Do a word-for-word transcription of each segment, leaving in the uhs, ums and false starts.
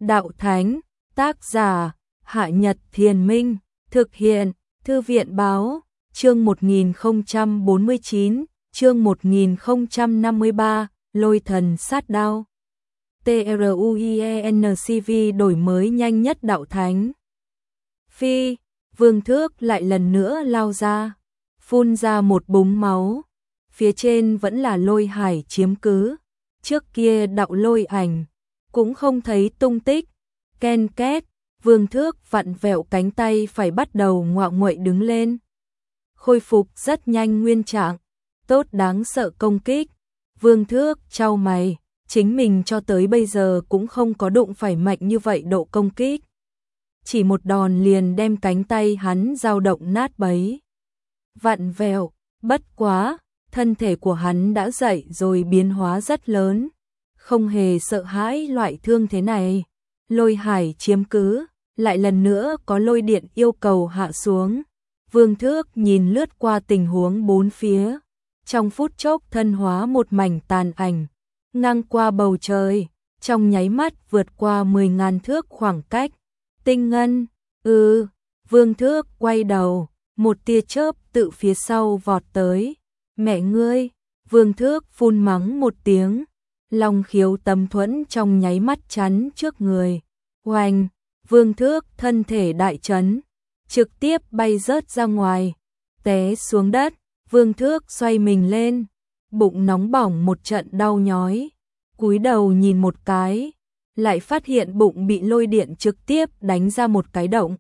Đạo Thánh, tác giả, Hạ Nhật Thiền Minh, thực hiện, Thư viện Báo, chương một nghìn không trăm bốn mươi chín, chương một nghìn không trăm năm mươi ba, Lôi Thần Sát Đao. TRUIENCV đổi mới nhanh nhất Đạo Thánh. Phi, Vương Thước lại lần nữa lao ra, phun ra một búng máu. Phía trên vẫn là Lôi Hải chiếm cứ. Trước kia Đạo Lôi Ảnh cũng không thấy tung tích. Ken két, Vương Thước vặn vẹo cánh tay phải bắt đầu ngoạo nguậy đứng lên. Khôi phục rất nhanh nguyên trạng, tốt đáng sợ công kích. Vương Thước chau mày, chính mình cho tới bây giờ cũng không có đụng phải mạnh như vậy độ công kích. Chỉ một đòn liền đem cánh tay hắn dao động nát bấy. Vặn vẹo, bất quá, thân thể của hắn đã dậy rồi biến hóa rất lớn. Không hề sợ hãi loại thương thế này. Lôi Hải chiếm cứ, lại lần nữa có lôi điện yêu cầu hạ xuống. Vương Thước nhìn lướt qua tình huống bốn phía. Trong phút chốc thân hóa một mảnh tàn ảnh, ngang qua bầu trời, trong nháy mắt vượt qua mười ngàn thước khoảng cách. Tinh ngân, ừ, Vương Thước quay đầu, một tia chớp tự phía sau vọt tới. Mẹ ngươi, Vương Thước phun mắng một tiếng. Long khiếu tấm thuẫn trong nháy mắt chắn trước người. Oanh, Vương Thước thân thể đại chấn, trực tiếp bay rớt ra ngoài, té xuống đất. Vương Thước xoay mình lên, bụng nóng bỏng một trận đau nhói, cúi đầu nhìn một cái, lại phát hiện bụng bị lôi điện trực tiếp đánh ra một cái động.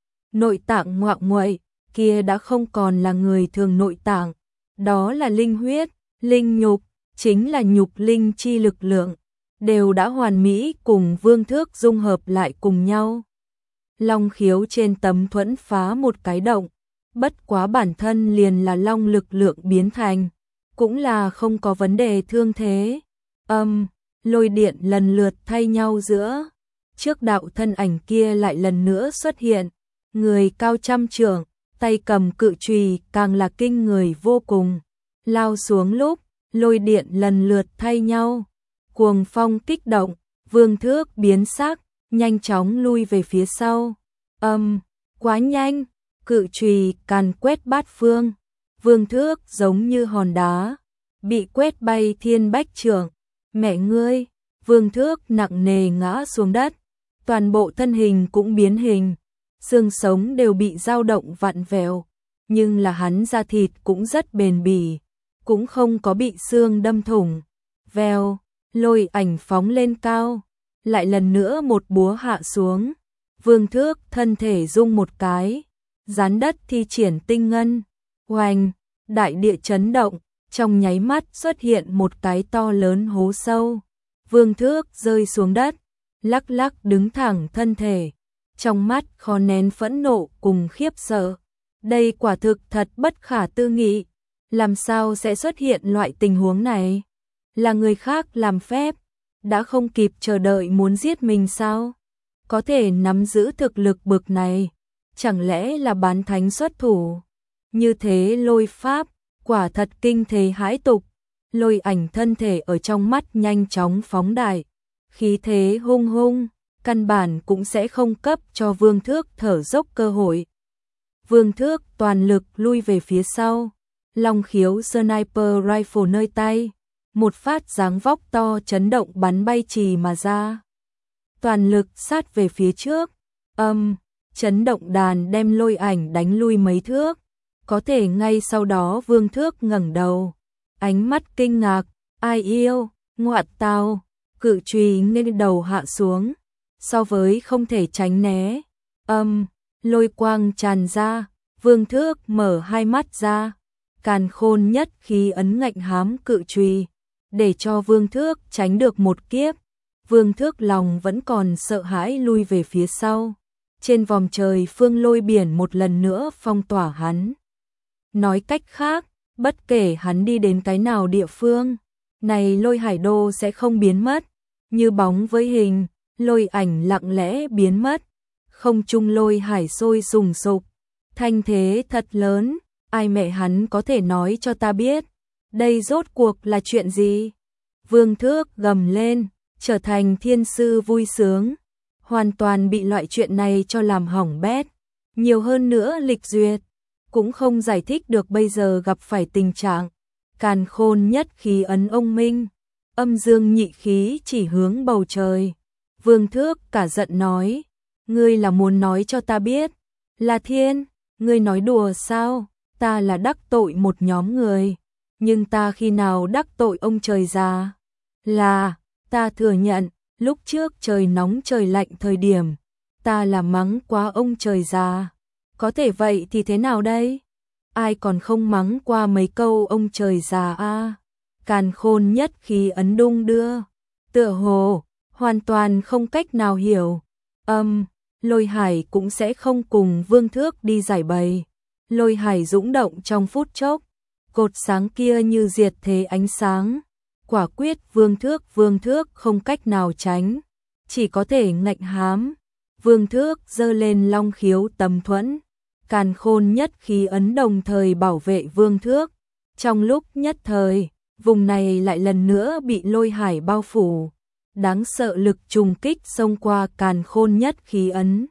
Nội tạng ngoạo nguậy, kia đã không còn là người thường nội tạng, đó là linh huyết, linh nhục, chính là nhục linh chi lực lượng, đều đã hoàn mỹ cùng Vương Thước dung hợp lại cùng nhau. Long khiếu trên tấm thuẫn phá một cái động, bất quá bản thân liền là long lực lượng biến thành, cũng là không có vấn đề thương thế. Âm, lôi điện lần lượt thay nhau giữa, trước đạo thân ảnh kia lại lần nữa xuất hiện, người cao trăm trượng, tay cầm cự chùy càng là kinh người vô cùng. Lao xuống lúc, lôi điện lần lượt thay nhau, cuồng phong kích động, Vương Thước biến sắc, nhanh chóng lui về phía sau. Âm, quá nhanh, cự chùy càn quét bát phương, Vương Thước giống như hòn đá, bị quét bay thiên bách trượng. Mẹ ngươi, Vương Thước nặng nề ngã xuống đất, toàn bộ thân hình cũng biến hình, xương sống đều bị dao động vặn vẹo, nhưng là hắn da thịt cũng rất bền bỉ, cũng không có bị xương đâm thủng. Vèo, Lôi Ảnh phóng lên cao, lại lần nữa một búa hạ xuống. Vương Thước thân thể rung một cái, dán đất thi triển tinh ngân. Oanh, đại địa chấn động, trong nháy mắt xuất hiện một cái to lớn hố sâu. Vương Thước rơi xuống đất, lắc lắc đứng thẳng thân thể, trong mắt khó nén phẫn nộ cùng khiếp sợ. Đây quả thực thật bất khả tư nghị, làm sao sẽ xuất hiện loại tình huống này? Là người khác làm phép, đã không kịp chờ đợi muốn giết mình sao? Có thể nắm giữ thực lực bực này, chẳng lẽ là bán thánh xuất thủ? Như thế lôi pháp, quả thật kinh thế hãi tục. Lôi Ảnh thân thể ở trong mắt nhanh chóng phóng đại, khí thế hung hung, căn bản cũng sẽ không cấp cho Vương Thước thở dốc cơ hội. Vương Thước toàn lực lui về phía sau, long khiếu sniper rifle nơi tay, một phát dáng vóc to chấn động bắn bay trì mà ra. Toàn lực sát về phía trước, âm, chấn động đàn đem Lôi Ảnh đánh lui mấy thước. Có thể ngay sau đó Vương Thước ngẩng đầu, ánh mắt kinh ngạc, ai yêu, ngoạn tao, cự chùy nên đầu hạ xuống, so với không thể tránh né. Âm, lôi quang tràn ra, Vương Thước mở hai mắt ra, càn khôn nhất khí ấn ngạnh hám cự chùy, để cho Vương Thước tránh được một kiếp. Vương Thước lòng vẫn còn sợ hãi lui về phía sau. Trên vòm trời phương lôi biển một lần nữa phong tỏa hắn. Nói cách khác, bất kể hắn đi đến cái nào địa phương, này Lôi Hải Đô sẽ không biến mất. Như bóng với hình, Lôi Ảnh lặng lẽ biến mất. Không trung Lôi Hải sôi sùng sục, thanh thế thật lớn, ai mẹ hắn có thể nói cho ta biết, đây rốt cuộc là chuyện gì? Vương Thước gầm lên, trở thành thiên sư vui sướng, hoàn toàn bị loại chuyện này cho làm hỏng bét. Nhiều hơn nữa Lịch Duyệt cũng không giải thích được bây giờ gặp phải tình trạng càn khôn nhất khí ấn ông minh, âm dương nhị khí chỉ hướng bầu trời. Vương Thước cả giận nói, ngươi là muốn nói cho ta biết, là Thiên, ngươi nói đùa sao, ta là đắc tội một nhóm người, nhưng ta khi nào đắc tội ông trời già? Là, ta thừa nhận, lúc trước trời nóng trời lạnh thời điểm, ta là mắng quá ông trời già. Có thể vậy thì thế nào đây? Ai còn không mắng qua mấy câu ông trời già a? À? Càn khôn nhất khí ấn đung đưa, tựa hồ hoàn toàn không cách nào hiểu. Âm, Lôi Hải cũng sẽ không cùng Vương Thước đi giải bày. Lôi Hải dũng động trong phút chốc, cột sáng kia như diệt thế ánh sáng. Quả quyết Vương Thước Vương Thước không cách nào tránh, chỉ có thể ngạnh hám. Vương Thước giơ lên long khiếu tầm thuẫn, càn khôn nhất khí ấn đồng thời bảo vệ Vương Thước. Trong lúc nhất thời, vùng này lại lần nữa bị Lôi Hải bao phủ. Đáng sợ lực trùng kích xông qua càn khôn nhất khí ấn.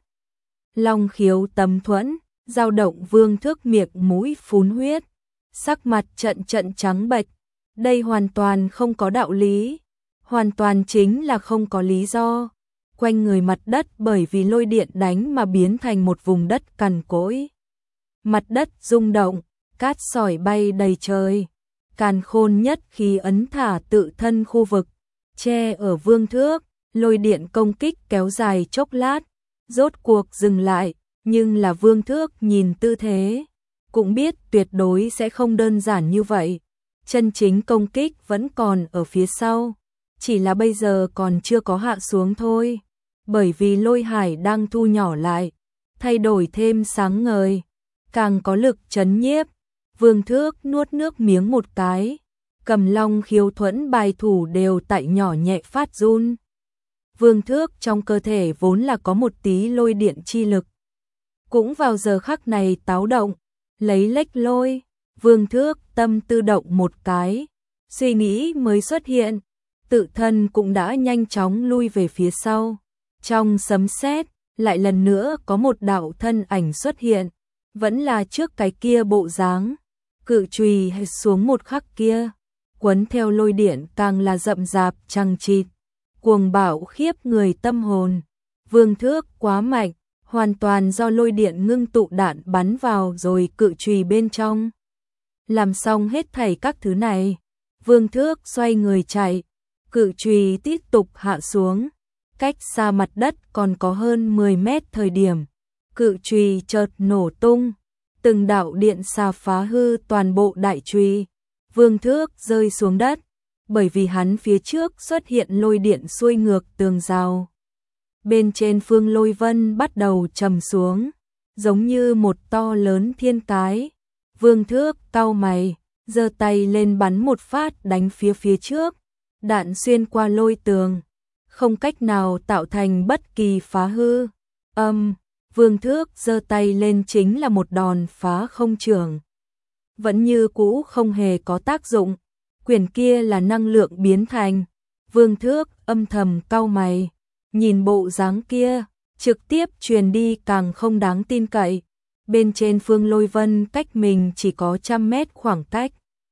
Long khiếu tầm thuẫn, dao động Vương Thước miệng mũi phun huyết, sắc mặt trận trận trắng bệch. Đây hoàn toàn không có đạo lý, hoàn toàn chính là không có lý do. Quanh người mặt đất bởi vì lôi điện đánh mà biến thành một vùng đất cằn cỗi. Mặt đất rung động, cát sỏi bay đầy trời. Càn khôn nhất khí ấn thả tự thân khu vực, che ở Vương Thước, lôi điện công kích kéo dài chốc lát, rốt cuộc dừng lại, nhưng là Vương Thước nhìn tư thế, cũng biết tuyệt đối sẽ không đơn giản như vậy. Chân chính công kích vẫn còn ở phía sau, chỉ là bây giờ còn chưa có hạ xuống thôi, bởi vì Lôi Hải đang thu nhỏ lại, thay đổi thêm sáng ngời, càng có lực chấn nhiếp. Vương Thước nuốt nước miếng một cái, cầm long khiếu thuẫn bài thủ đều tại nhỏ nhẹ phát run. Vương Thước trong cơ thể vốn là có một tí lôi điện chi lực, cũng vào giờ khắc này táo động, lấy lách lôi. Vương Thước tâm tư động một cái, suy nghĩ mới xuất hiện, tự thân cũng đã nhanh chóng lui về phía sau. Trong sấm sét, lại lần nữa có một đạo thân ảnh xuất hiện, vẫn là trước cái kia bộ dáng, cự chùy xuống một khắc kia, quấn theo lôi điện càng là rậm rạp chằng chịt, cuồng bạo khiếp người tâm hồn. Vương Thước quá mạnh, hoàn toàn do lôi điện ngưng tụ đạn bắn vào rồi cự chùy bên trong. Làm xong hết thảy các thứ này, Vương Thước xoay người chạy, cự chùy tiếp tục hạ xuống, cách xa mặt đất còn có hơn mười mét thời điểm, cự chùy chợt nổ tung, từng đạo điện xà phá hư toàn bộ đại chùy. Vương Thước rơi xuống đất, bởi vì hắn phía trước xuất hiện lôi điện xuôi ngược tường rào. Bên trên phương lôi vân bắt đầu trầm xuống, giống như một to lớn thiên cái. Vương Thước cau mày, giơ tay lên bắn một phát đánh phía phía trước, đạn xuyên qua lôi tường, không cách nào tạo thành bất kỳ phá hư. Âm, Vương Thước giơ tay lên chính là một đòn phá không trưởng. Vẫn như cũ không hề có tác dụng, quyền kia là năng lượng biến thành. Vương Thước âm thầm cau mày, nhìn bộ dáng kia, trực tiếp truyền đi càng không đáng tin cậy. Bên trên phương lôi vân cách mình chỉ có trăm mét khoảng cách.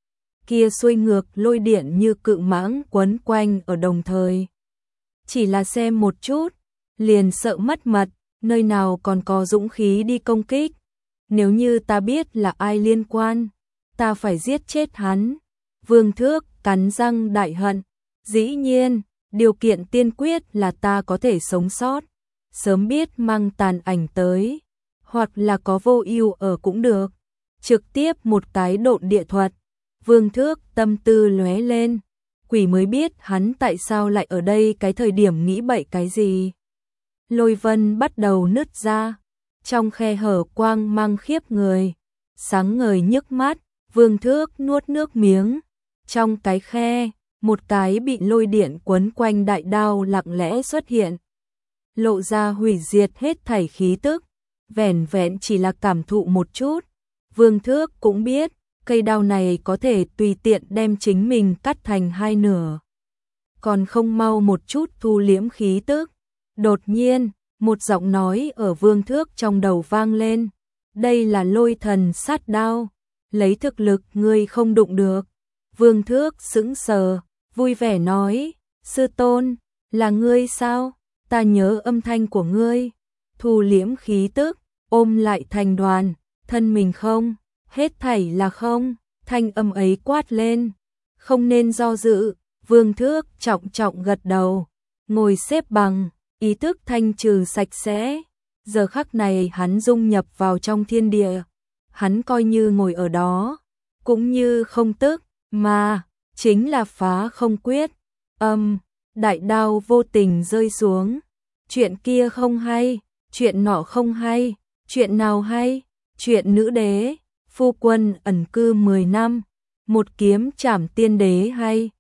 Kia xuôi ngược lôi điện như cự mãng quấn quanh ở đồng thời. Chỉ là xem một chút, liền sợ mất mật, nơi nào còn có dũng khí đi công kích. Nếu như ta biết là ai liên quan, ta phải giết chết hắn. Vương Thước cắn răng đại hận. Dĩ nhiên, điều kiện tiên quyết là ta có thể sống sót. Sớm biết mang tàn ảnh tới, hoặc là có vô ưu ở cũng được. Trực tiếp một cái độn địa thuật. Vương Thước tâm tư lóe lên, quỷ mới biết hắn tại sao lại ở đây cái thời điểm nghĩ bậy cái gì. Lôi vân bắt đầu nứt ra, trong khe hở quang mang khiếp người, sáng ngời nhức mắt. Vương Thước nuốt nước miếng, trong cái khe, một cái bị lôi điện quấn quanh đại đao lặng lẽ xuất hiện, lộ ra hủy diệt hết thảy khí tức. Vẻn vẹn chỉ là cảm thụ một chút, Vương Thước cũng biết, cây đao này có thể tùy tiện đem chính mình cắt thành hai nửa. Còn không mau một chút thu liễm khí tức, Đột nhiên, một giọng nói ở Vương Thước trong đầu vang lên. Đây là Lôi Thần sát đao, lấy thực lực ngươi không đụng được. Vương Thước sững sờ, vui vẻ nói, sư tôn, là ngươi sao? Ta nhớ âm thanh của ngươi. Thu liễm khí tức, ôm lại thành đoàn, thân mình không, hết thảy là không. Thanh âm ấy quát lên, không nên do dự. Vương Thước trọng trọng gật đầu, ngồi xếp bằng, ý thức thanh trừ sạch sẽ. Giờ khắc này hắn dung nhập vào trong thiên địa, hắn coi như ngồi ở đó, cũng như không tức, mà chính là phá không quyết. Âm, đại đao vô tình rơi xuống. Chuyện kia không hay, chuyện nọ không hay, chuyện nào hay? Chuyện nữ đế, phu quân ẩn cư mười năm, một kiếm trảm tiên đế hay?